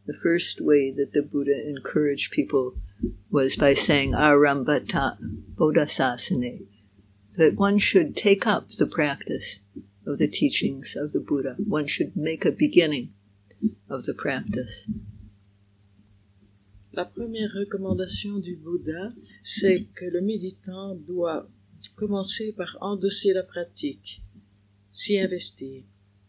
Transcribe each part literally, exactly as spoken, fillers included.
The first way that the Buddha encouraged people was by saying Arambata Bodhisasane, that one should take up the practice of the teachings of the Buddha. One should make a beginning of the practice. La première recommandation du Bouddha, c'est que le méditant doit commencer par endosser la pratique, s'y investir.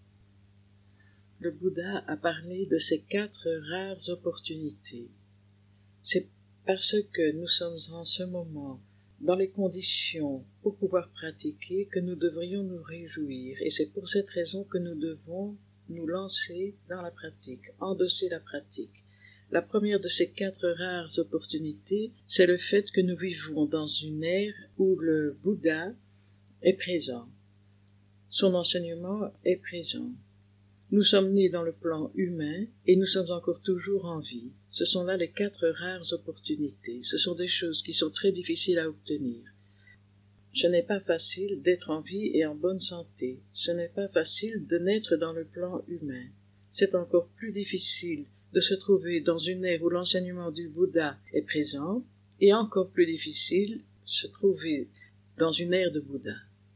Le Bouddha a parlé de ces quatre rares opportunités. C'est parce que nous sommes en ce moment dans les conditions pour pouvoir pratiquer que nous devrions nous réjouir. Et c'est pour cette raison que nous devons nous lancer dans la pratique, endosser la pratique. La première de ces quatre rares opportunités, c'est le fait que nous vivons dans une ère où le Bouddha est présent. Son enseignement est présent. Nous sommes nés dans le plan humain et nous sommes encore toujours en vie. Ce sont là les quatre rares opportunités. Ce sont des choses qui sont très difficiles à obtenir. Ce n'est pas facile d'être en vie et en bonne santé. Ce n'est pas facile de naître dans le plan humain. C'est encore plus difficile de se trouver dans une ère où l'enseignement du Bouddha est présent et encore plus difficile de se trouver dans une ère de Bouddha.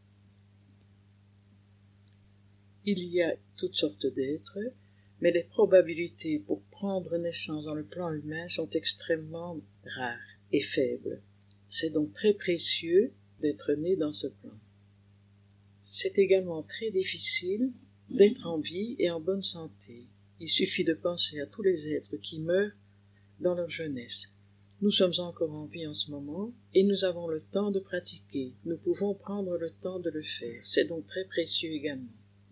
Il y a toutes sortes d'êtres, mais les probabilités pour prendre naissance dans le plan humain sont extrêmement rares et faibles. C'est donc très précieux d'être né dans ce plan. C'est également très difficile d'être en vie et en bonne santé. Il suffit de penser à tous les êtres qui meurent dans leur jeunesse. Nous sommes encore en vie en ce moment et nous avons le temps de pratiquer. Nous pouvons prendre le temps de le faire. C'est donc très précieux également.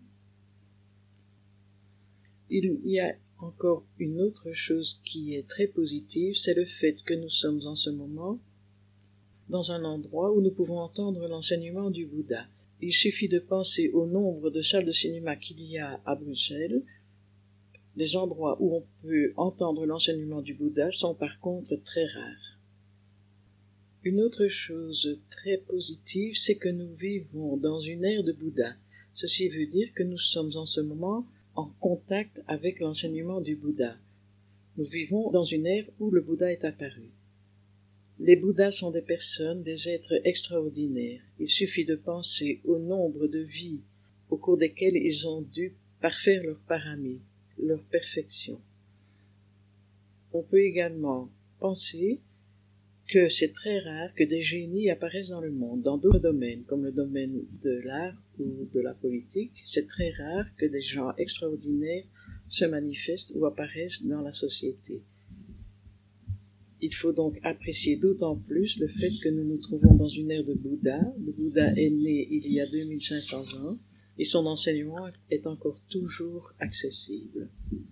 Il y a encore une autre chose qui est très positive, c'est le fait que nous sommes en ce moment dans un endroit où nous pouvons entendre l'enseignement du Bouddha. Il suffit de penser au nombre de salles de cinéma qu'il y a à Bruxelles. Les endroits où on peut entendre l'enseignement du Bouddha sont par contre très rares. Une autre chose très positive, c'est que nous vivons dans une ère de Bouddha. Ceci veut dire que nous sommes en ce moment en contact avec l'enseignement du Bouddha. Nous vivons dans une ère où le Bouddha est apparu. Les Bouddhas sont des personnes, des êtres extraordinaires. Il suffit de penser au nombre de vies au cours desquelles ils ont dû parfaire leur paramie, leur perfection. On peut également penser que c'est très rare que des génies apparaissent dans le monde, dans d'autres domaines, comme le domaine de l'art ou de la politique. C'est très rare que des gens extraordinaires se manifestent ou apparaissent dans la société. Il faut donc apprécier d'autant plus le fait que nous nous trouvons dans une ère de Bouddha. Le Bouddha est né il y a deux mille cinq cents ans et son enseignement est encore toujours accessible.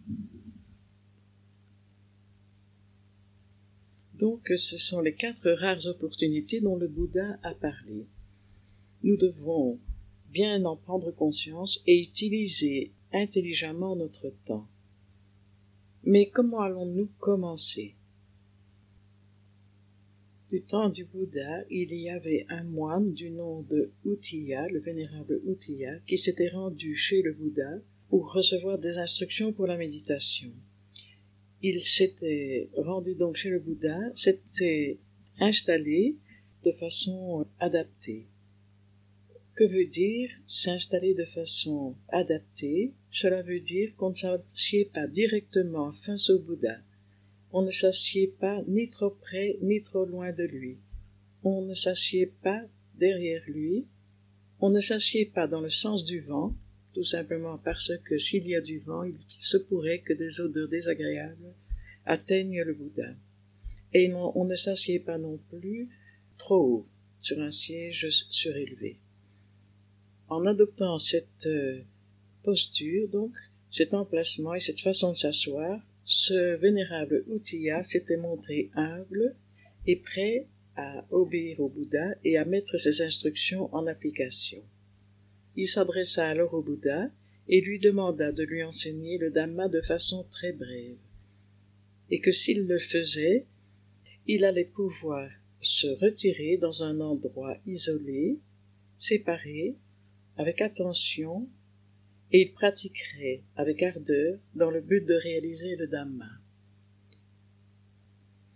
Donc, ce sont les quatre rares opportunités dont le Bouddha a parlé. Nous devons bien en prendre conscience et utiliser intelligemment notre temps. Mais comment allons-nous commencer? Du temps du Bouddha, il y avait un moine du nom de Uttiya, le vénérable Uttiya, qui s'était rendu chez le Bouddha pour recevoir des instructions pour la méditation. Il s'était rendu donc chez le Bouddha, s'était installé de façon adaptée. Que veut dire s'installer de façon adaptée? Cela veut dire qu'on ne s'assied pas directement face au Bouddha. On ne s'assied pas ni trop près ni trop loin de lui. On ne s'assied pas derrière lui. On ne s'assied pas dans le sens du vent, tout simplement parce que s'il y a du vent, il se pourrait que des odeurs désagréables atteignent le Bouddha. Et non, on ne s'assied pas non plus trop haut, sur un siège surélevé. En adoptant cette posture, donc, cet emplacement et cette façon de s'asseoir, ce vénérable Uttiya s'était montré humble et prêt à obéir au Bouddha et à mettre ses instructions en application. Il s'adressa alors au Bouddha et lui demanda de lui enseigner le Dhamma de façon très brève, et que s'il le faisait, il allait pouvoir se retirer dans un endroit isolé, séparé, avec attention, et il pratiquerait avec ardeur dans le but de réaliser le Dhamma.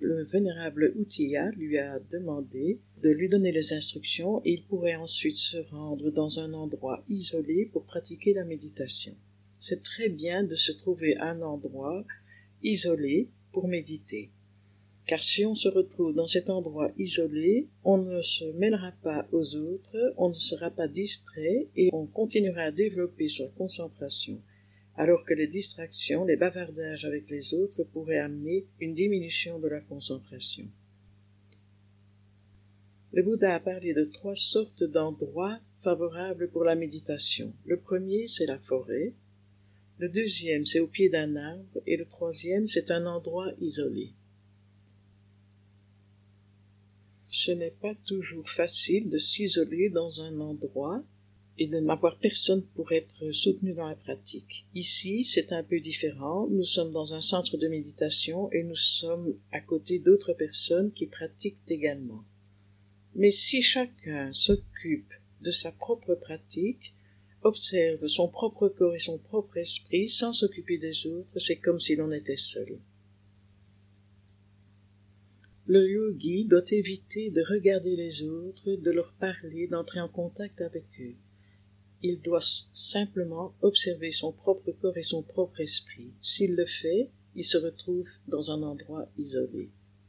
le vénérable Uttiya lui a demandé de lui donner les instructions et il pourrait ensuite se rendre dans un endroit isolé pour pratiquer la méditation. C'est très bien de se trouver un endroit isolé pour méditer. Car si on se retrouve dans cet endroit isolé, on ne se mêlera pas aux autres, on ne sera pas distrait et on continuera à développer sa concentration, alors que les distractions, les bavardages avec les autres pourraient amener une diminution de la concentration. Le Bouddha a parlé de trois sortes d'endroits favorables pour la méditation. Le premier, c'est la forêt, le deuxième, c'est au pied d'un arbre, et le troisième, c'est un endroit isolé. Ce n'est pas toujours facile de s'isoler dans un endroit et de n'avoir personne pour être soutenu dans la pratique. Ici, c'est un peu différent. Nous sommes dans un centre de méditation et nous sommes à côté d'autres personnes qui pratiquent également. Mais si chacun s'occupe de sa propre pratique, observe son propre corps et son propre esprit sans s'occuper des autres, c'est comme si l'on était seul. Le yogi doit éviter de regarder les autres, de leur parler, d'entrer en contact avec eux. Il doit simplement observer son propre corps et son propre esprit. S'il le fait, il se retrouve dans un endroit isolé.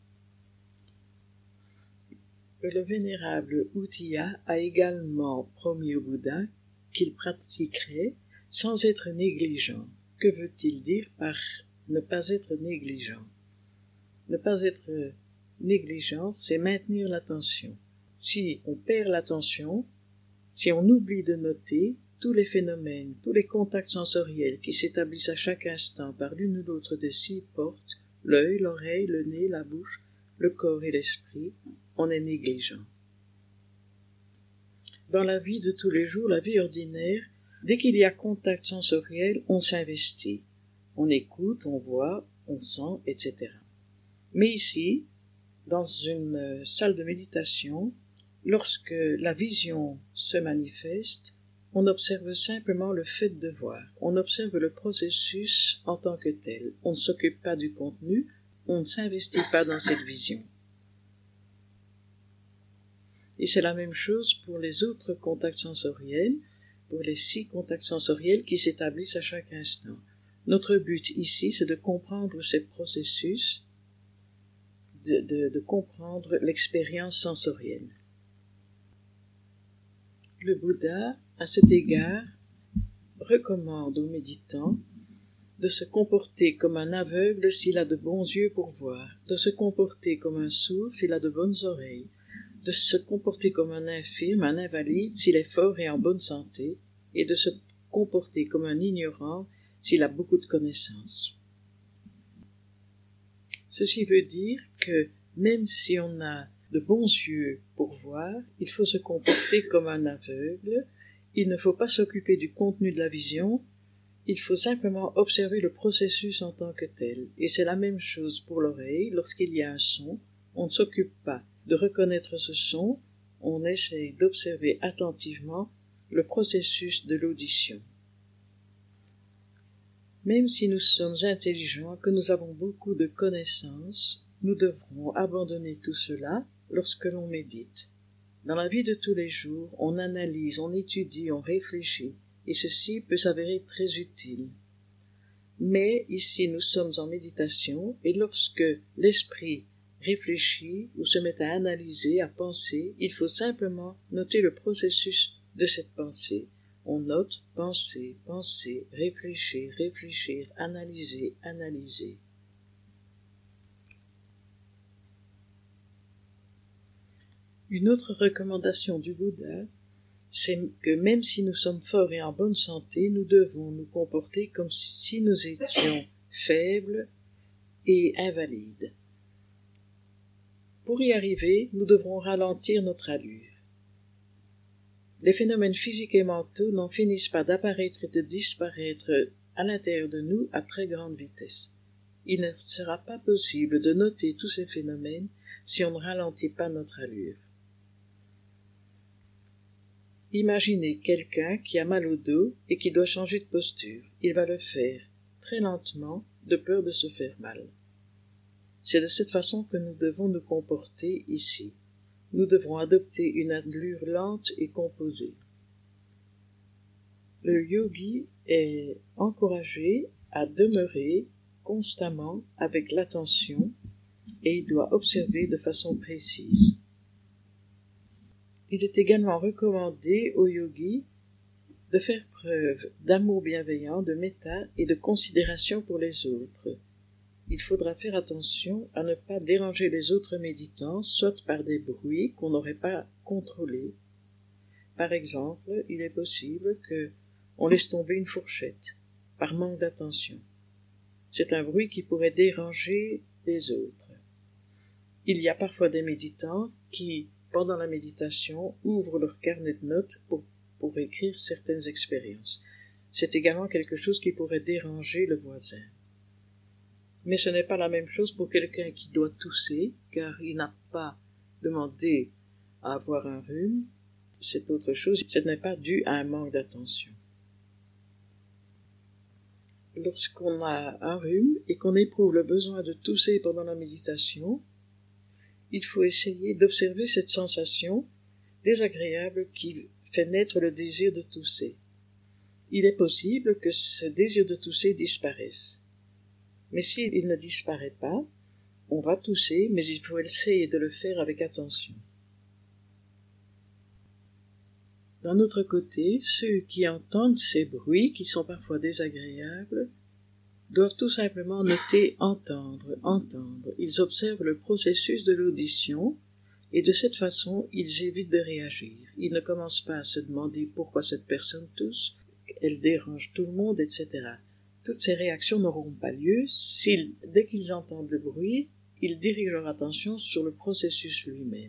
Le vénérable Uttiya a également promis au Bouddha qu'il pratiquerait sans être négligent. Que veut-il dire par ne pas être négligent? Ne pas être négligent, c'est maintenir l'attention. Si on perd l'attention, si on oublie de noter tous les phénomènes, tous les contacts sensoriels qui s'établissent à chaque instant par l'une ou l'autre de six portes, l'œil, l'oreille, le nez, la bouche, le corps et l'esprit, on est négligent. Dans la vie de tous les jours, la vie ordinaire, dès qu'il y a contact sensoriel, on s'investit. On écoute, on voit, on sent, et cetera. Mais ici, dans une salle de méditation, lorsque la vision se manifeste, on observe simplement le fait de voir. On observe le processus en tant que tel. On ne s'occupe pas du contenu, on ne s'investit pas dans cette vision. Et c'est la même chose pour les autres contacts sensoriels, pour les six contacts sensoriels qui s'établissent à chaque instant. Notre but ici, c'est de comprendre ces processus, de, de, de comprendre l'expérience sensorielle. Le Bouddha, à cet égard, recommande aux méditants de se comporter comme un aveugle s'il a de bons yeux pour voir, de se comporter comme un sourd s'il a de bonnes oreilles, de se comporter comme un infirme, un invalide s'il est fort et en bonne santé, et de se comporter comme un ignorant s'il a beaucoup de connaissances. Ceci veut dire que même si on a de bons yeux pour voir, il faut se comporter comme un aveugle, il ne faut pas s'occuper du contenu de la vision, il faut simplement observer le processus en tant que tel. Et c'est la même chose pour l'oreille, lorsqu'il y a un son, on ne s'occupe pas de reconnaître ce son, on essaye d'observer attentivement le processus de l'audition. Même si nous sommes intelligents, que nous avons beaucoup de connaissances, nous devrons abandonner tout cela lorsque l'on médite. Dans la vie de tous les jours, on analyse, on étudie, on réfléchit, et ceci peut s'avérer très utile. Mais ici, nous sommes en méditation, et lorsque l'esprit réfléchit ou se met à analyser, à penser, il faut simplement noter le processus de cette pensée. On note penser, penser, réfléchir, réfléchir, analyser, analyser. Une autre recommandation du Bouddha, c'est que même si nous sommes forts et en bonne santé, nous devons nous comporter comme si nous étions faibles et invalides. Pour y arriver, nous devrons ralentir notre allure. Les phénomènes physiques et mentaux n'en finissent pas d'apparaître et de disparaître à l'intérieur de nous à très grande vitesse. Il ne sera pas possible de noter tous ces phénomènes si on ne ralentit pas notre allure. Imaginez quelqu'un qui a mal au dos et qui doit changer de posture. Il va le faire très lentement, de peur de se faire mal. C'est de cette façon que nous devons nous comporter ici. Nous devrons adopter une allure lente et composée. Le yogi est encouragé à demeurer constamment avec l'attention et il doit observer de façon précise. Il est également recommandé au yogi de faire preuve d'amour bienveillant, de metta et de considération pour les autres. Il faudra faire attention à ne pas déranger les autres méditants, soit par des bruits qu'on n'aurait pas contrôlés. Par exemple, il est possible que on laisse tomber une fourchette, par manque d'attention. C'est un bruit qui pourrait déranger les autres. Il y a parfois des méditants qui, pendant la méditation, ouvrent leur carnet de notes pour, pour écrire certaines expériences. C'est également quelque chose qui pourrait déranger le voisin. Mais ce n'est pas la même chose pour quelqu'un qui doit tousser, car il n'a pas demandé à avoir un rhume. C'est autre chose, ce n'est pas dû à un manque d'attention. Lorsqu'on a un rhume et qu'on éprouve le besoin de tousser pendant la méditation, il faut essayer d'observer cette sensation désagréable qui fait naître le désir de tousser. Il est possible que ce désir de tousser disparaisse. Mais s'il ne disparaît pas, on va tousser, mais il faut essayer de le faire avec attention. D'un autre côté, ceux qui entendent ces bruits, qui sont parfois désagréables, doivent tout simplement noter entendre, entendre. Ils observent le processus de l'audition, et de cette façon, ils évitent de réagir. Ils ne commencent pas à se demander pourquoi cette personne tousse, elle dérange tout le monde, et cetera. Toutes ces réactions n'auront pas lieu si, dès qu'ils entendent le bruit, ils dirigent leur attention sur le processus lui-même.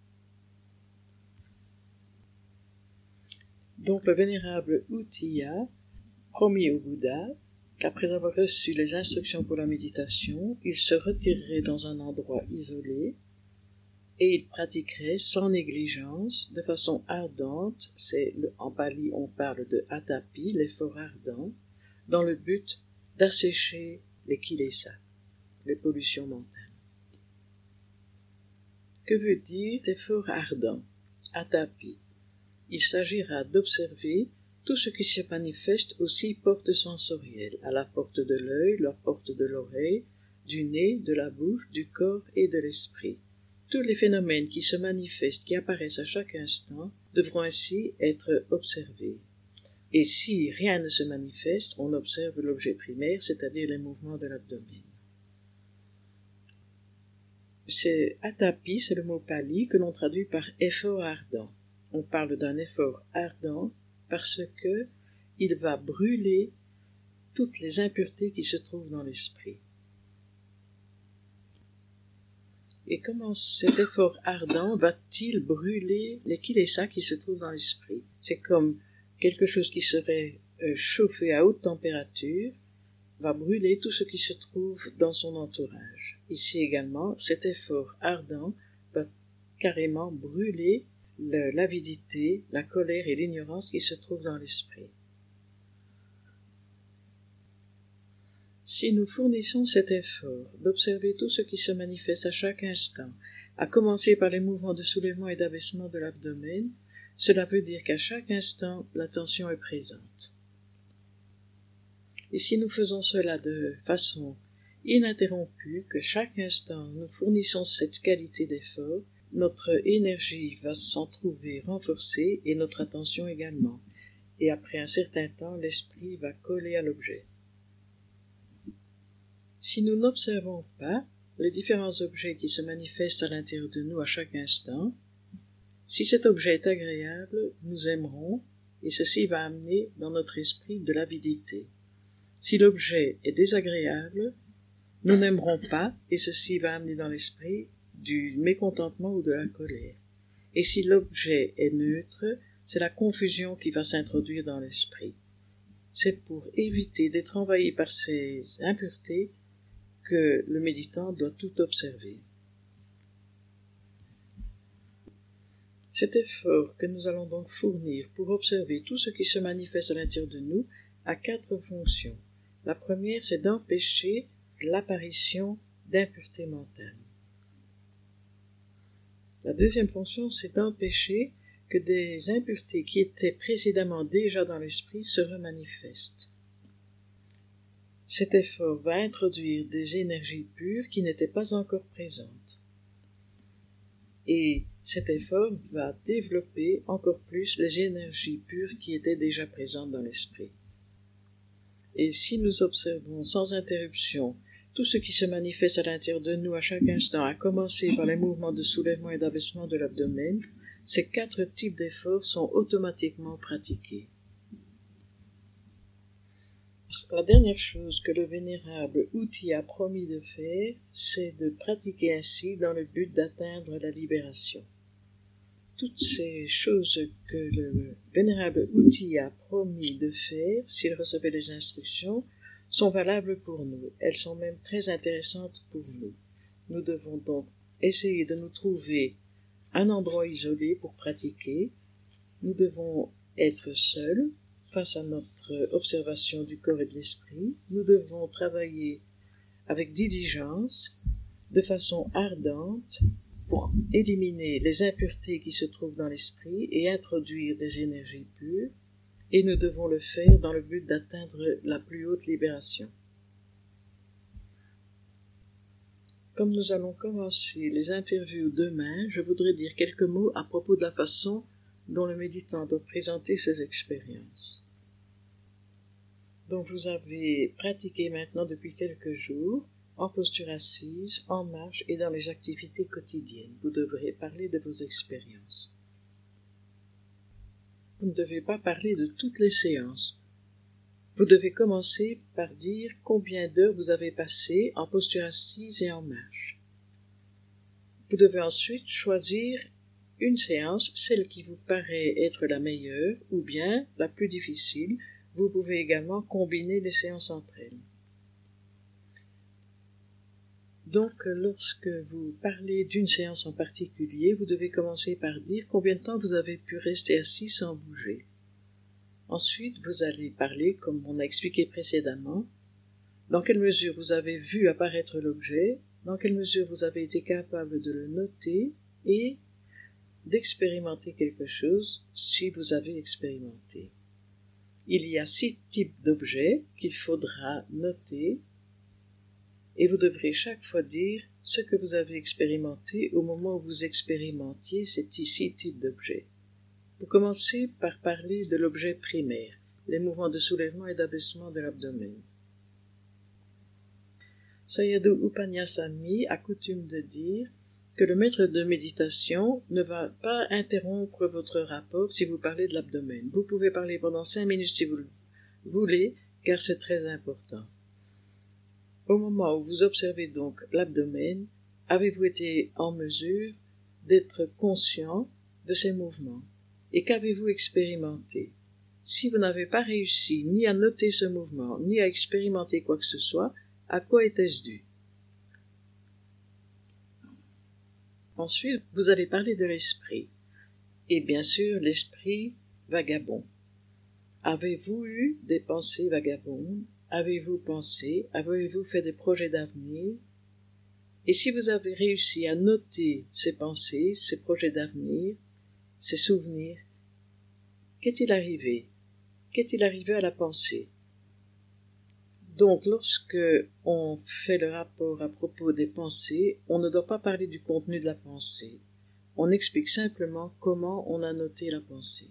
Donc le vénérable Uttiya promit au Bouddha qu'après avoir reçu les instructions pour la méditation, il se retirerait dans un endroit isolé et il pratiquerait sans négligence, de façon ardente, c'est le, en pali on parle de atapi, l'effort ardent, dans le but d'assécher les kilesa, les pollutions mentales. Que veut dire effort ardent, atapi? Il s'agira d'observer tout ce qui se manifeste aux six portes sensorielles, à la porte de l'œil, la porte de l'oreille, du nez, de la bouche, du corps et de l'esprit. Tous les phénomènes qui se manifestent, qui apparaissent à chaque instant, devront ainsi être observés. Et si rien ne se manifeste, on observe l'objet primaire, c'est-à-dire les mouvements de l'abdomen. C'est atapi, c'est le mot pali que l'on traduit par effort ardent. On parle d'un effort ardent parce que il va brûler toutes les impuretés qui se trouvent dans l'esprit. Et comment cet effort ardent va-t-il brûler les kilesa qui se trouvent dans l'esprit? C'est comme quelque chose qui serait euh, chauffé à haute température va brûler tout ce qui se trouve dans son entourage. Ici également, cet effort ardent va carrément brûler le, l'avidité, la colère et l'ignorance qui se trouvent dans l'esprit. Si nous fournissons cet effort d'observer tout ce qui se manifeste à chaque instant, à commencer par les mouvements de soulèvement et d'abaissement de l'abdomen, cela veut dire qu'à chaque instant, l'attention est présente. Et si nous faisons cela de façon ininterrompue, que chaque instant nous fournissons cette qualité d'effort, notre énergie va s'en trouver renforcée et notre attention également. Et après un certain temps, l'esprit va coller à l'objet. Si nous n'observons pas les différents objets qui se manifestent à l'intérieur de nous à chaque instant, si cet objet est agréable, nous aimerons, et ceci va amener dans notre esprit de l'avidité. Si l'objet est désagréable, nous n'aimerons pas, et ceci va amener dans l'esprit du mécontentement ou de la colère. Et si l'objet est neutre, c'est la confusion qui va s'introduire dans l'esprit. C'est pour éviter d'être envahi par ces impuretés que le méditant doit tout observer. Cet effort que nous allons donc fournir pour observer tout ce qui se manifeste à l'intérieur de nous a quatre fonctions. La première, c'est d'empêcher l'apparition d'impureté mentale. La deuxième fonction, c'est d'empêcher que des impuretés qui étaient précédemment déjà dans l'esprit se remanifestent. Cet effort va introduire des énergies pures qui n'étaient pas encore présentes. Et cet effort va développer encore plus les énergies pures qui étaient déjà présentes dans l'esprit. Et si nous observons sans interruption tout ce qui se manifeste à l'intérieur de nous à chaque instant, à commencer par les mouvements de soulèvement et d'abaissement de l'abdomen, ces quatre types d'efforts sont automatiquement pratiqués. La dernière chose que le vénérable outil a promis de faire, c'est de pratiquer ainsi dans le but d'atteindre la libération. Toutes ces choses que le vénérable outil a promis de faire, s'il recevait les instructions, sont valables pour nous. Elles sont même très intéressantes pour nous. Nous devons donc essayer de nous trouver un endroit isolé pour pratiquer. Nous devons être seuls face à notre observation du corps et de l'esprit. Nous devons travailler avec diligence, de façon ardente, pour éliminer les impuretés qui se trouvent dans l'esprit et introduire des énergies pures, et nous devons le faire dans le but d'atteindre la plus haute libération. Comme nous allons commencer les interviews demain, je voudrais dire quelques mots à propos de la façon dont le méditant doit présenter ses expériences. Donc vous avez pratiqué maintenant depuis quelques jours, en posture assise, en marche et dans les activités quotidiennes. Vous devrez parler de vos expériences. Vous ne devez pas parler de toutes les séances. Vous devez commencer par dire combien d'heures vous avez passé en posture assise et en marche. Vous devez ensuite choisir une séance, celle qui vous paraît être la meilleure ou bien la plus difficile. Vous pouvez également combiner les séances entre elles. Donc, lorsque vous parlez d'une séance en particulier, vous devez commencer par dire combien de temps vous avez pu rester assis sans bouger. Ensuite, vous allez parler, comme on a expliqué précédemment, dans quelle mesure vous avez vu apparaître l'objet, dans quelle mesure vous avez été capable de le noter et d'expérimenter quelque chose si vous avez expérimenté. Il y a six types d'objets qu'il faudra noter et vous devrez chaque fois dire ce que vous avez expérimenté au moment où vous expérimentiez ces six types d'objets. Vous commencez par parler de l'objet primaire, les mouvements de soulèvement et d'abaissement de l'abdomen. Sayadaw U Panyasami a coutume de dire que le maître de méditation ne va pas interrompre votre rapport si vous parlez de l'abdomen. Vous pouvez parler pendant cinq minutes si vous le voulez, car c'est très important. Au moment où vous observez donc l'abdomen, avez-vous été en mesure d'être conscient de ces mouvements? Et qu'avez-vous expérimenté? Si vous n'avez pas réussi ni à noter ce mouvement, ni à expérimenter quoi que ce soit, à quoi était-ce dû? Ensuite, vous allez parler de l'esprit. Et bien sûr, l'esprit vagabond. Avez-vous eu des pensées vagabondes? Avez-vous pensé? Avez-vous fait des projets d'avenir? Et si vous avez réussi à noter ces pensées, ces projets d'avenir, ces souvenirs, qu'est-il arrivé? Qu'est-il arrivé à la pensée? Donc, lorsque on fait le rapport à propos des pensées, on ne doit pas parler du contenu de la pensée. On explique simplement comment on a noté la pensée.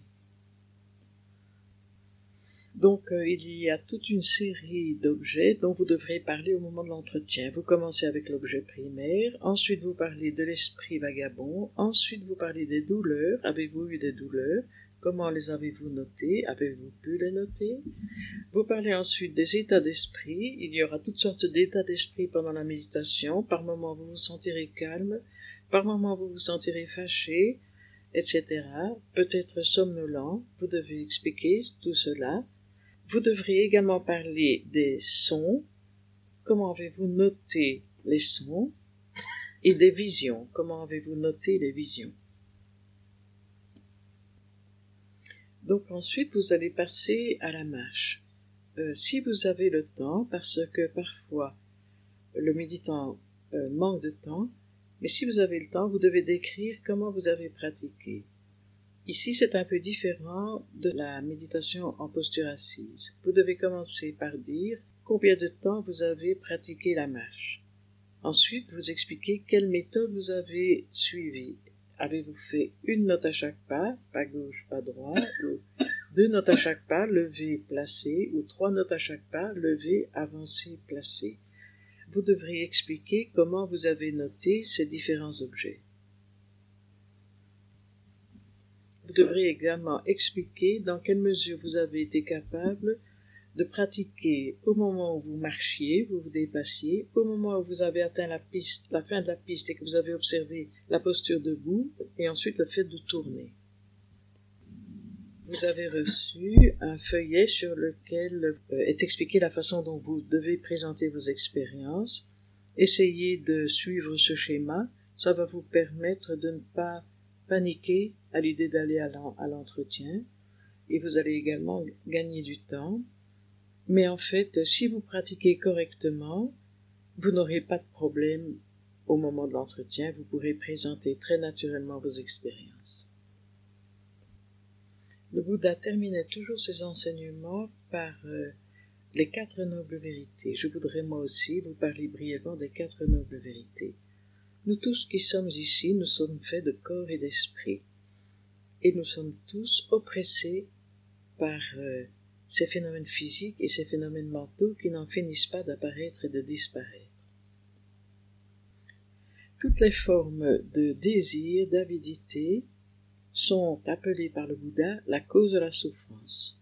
Donc, euh, il y a toute une série d'objets dont vous devrez parler au moment de l'entretien. Vous commencez avec l'objet primaire, ensuite vous parlez de l'esprit vagabond, ensuite vous parlez des douleurs. Avez-vous eu des douleurs? Comment les avez-vous notées? Avez-vous pu les noter? Vous parlez ensuite des états d'esprit. Il y aura toutes sortes d'états d'esprit pendant la méditation. Par moments, vous vous sentirez calme. Par moments, vous vous sentirez fâché, et cetera. Peut-être somnolent. Vous devez expliquer tout cela. Vous devrez également parler des sons. Comment avez-vous noté les sons? Et des visions. Comment avez-vous noté les visions? Donc ensuite, vous allez passer à la marche. Euh, si vous avez le temps, parce que parfois, le méditant euh, manque de temps, mais si vous avez le temps, vous devez décrire comment vous avez pratiqué. Ici, c'est un peu différent de la méditation en posture assise. Vous devez commencer par dire combien de temps vous avez pratiqué la marche. Ensuite, vous expliquez quelle méthode vous avez suivie. Avez-vous fait une note à chaque pas, pas gauche, pas droit, ou deux notes à chaque pas, levé, placé, ou trois notes à chaque pas, levé, avancé, placé. Vous devrez expliquer comment vous avez noté ces différents objets. Vous devrez également expliquer dans quelle mesure vous avez été capable de pratiquer au moment où vous marchiez, vous vous déplaciez, au moment où vous avez atteint la piste, la fin de la piste et que vous avez observé la posture debout, et ensuite le fait de tourner. Vous avez reçu un feuillet sur lequel est expliquée la façon dont vous devez présenter vos expériences. Essayez de suivre ce schéma, ça va vous permettre de ne pas paniquer à l'idée d'aller à l'entretien, et vous allez également gagner du temps. Mais en fait, si vous pratiquez correctement, vous n'aurez pas de problème au moment de l'entretien, vous pourrez présenter très naturellement vos expériences. Le Bouddha terminait toujours ses enseignements par euh, les quatre nobles vérités. Je voudrais moi aussi vous parler brièvement des quatre nobles vérités. Nous tous qui sommes ici, nous sommes faits de corps et d'esprit. Et nous sommes tous oppressés par euh, ces phénomènes physiques et ces phénomènes mentaux qui n'en finissent pas d'apparaître et de disparaître. Toutes les formes de désir, d'avidité, sont appelées par le Bouddha la cause de la souffrance.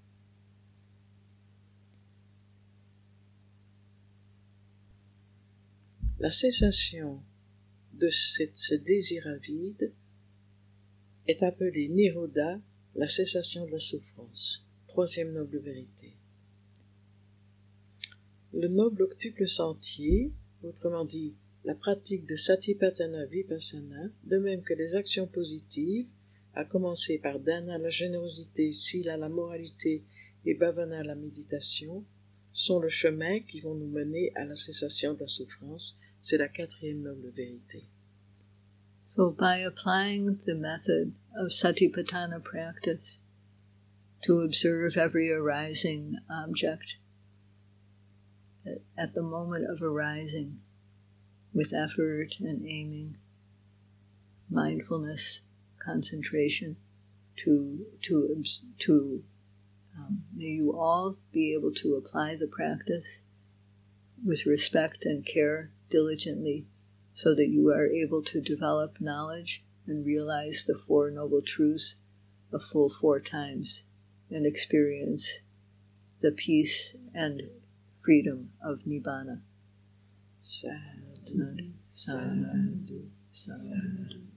La cessation de cette, ce désir avide est appelée Nirodha, la cessation de la souffrance. Troisième noble vérité. Le noble octuple sentier, autrement dit la pratique de Satipatthana Vipassana, de même que les actions positives, à commencer par Dana, la générosité, Sila, la moralité, et Bhavana, la méditation, sont le chemin qui vont nous mener à la cessation de la souffrance. C'est la quatrième noble vérité. So by applying the method of Satipatthana practice to observe every arising object at the moment of arising with effort and aiming, mindfulness, concentration, to to to um, may you all be able to apply the practice with respect and care diligently, so that you are able to develop knowledge and realize the Four Noble Truths a full four times and experience the peace and freedom of Nibbana. Sadhu, sadhu, sadhu, sadhu.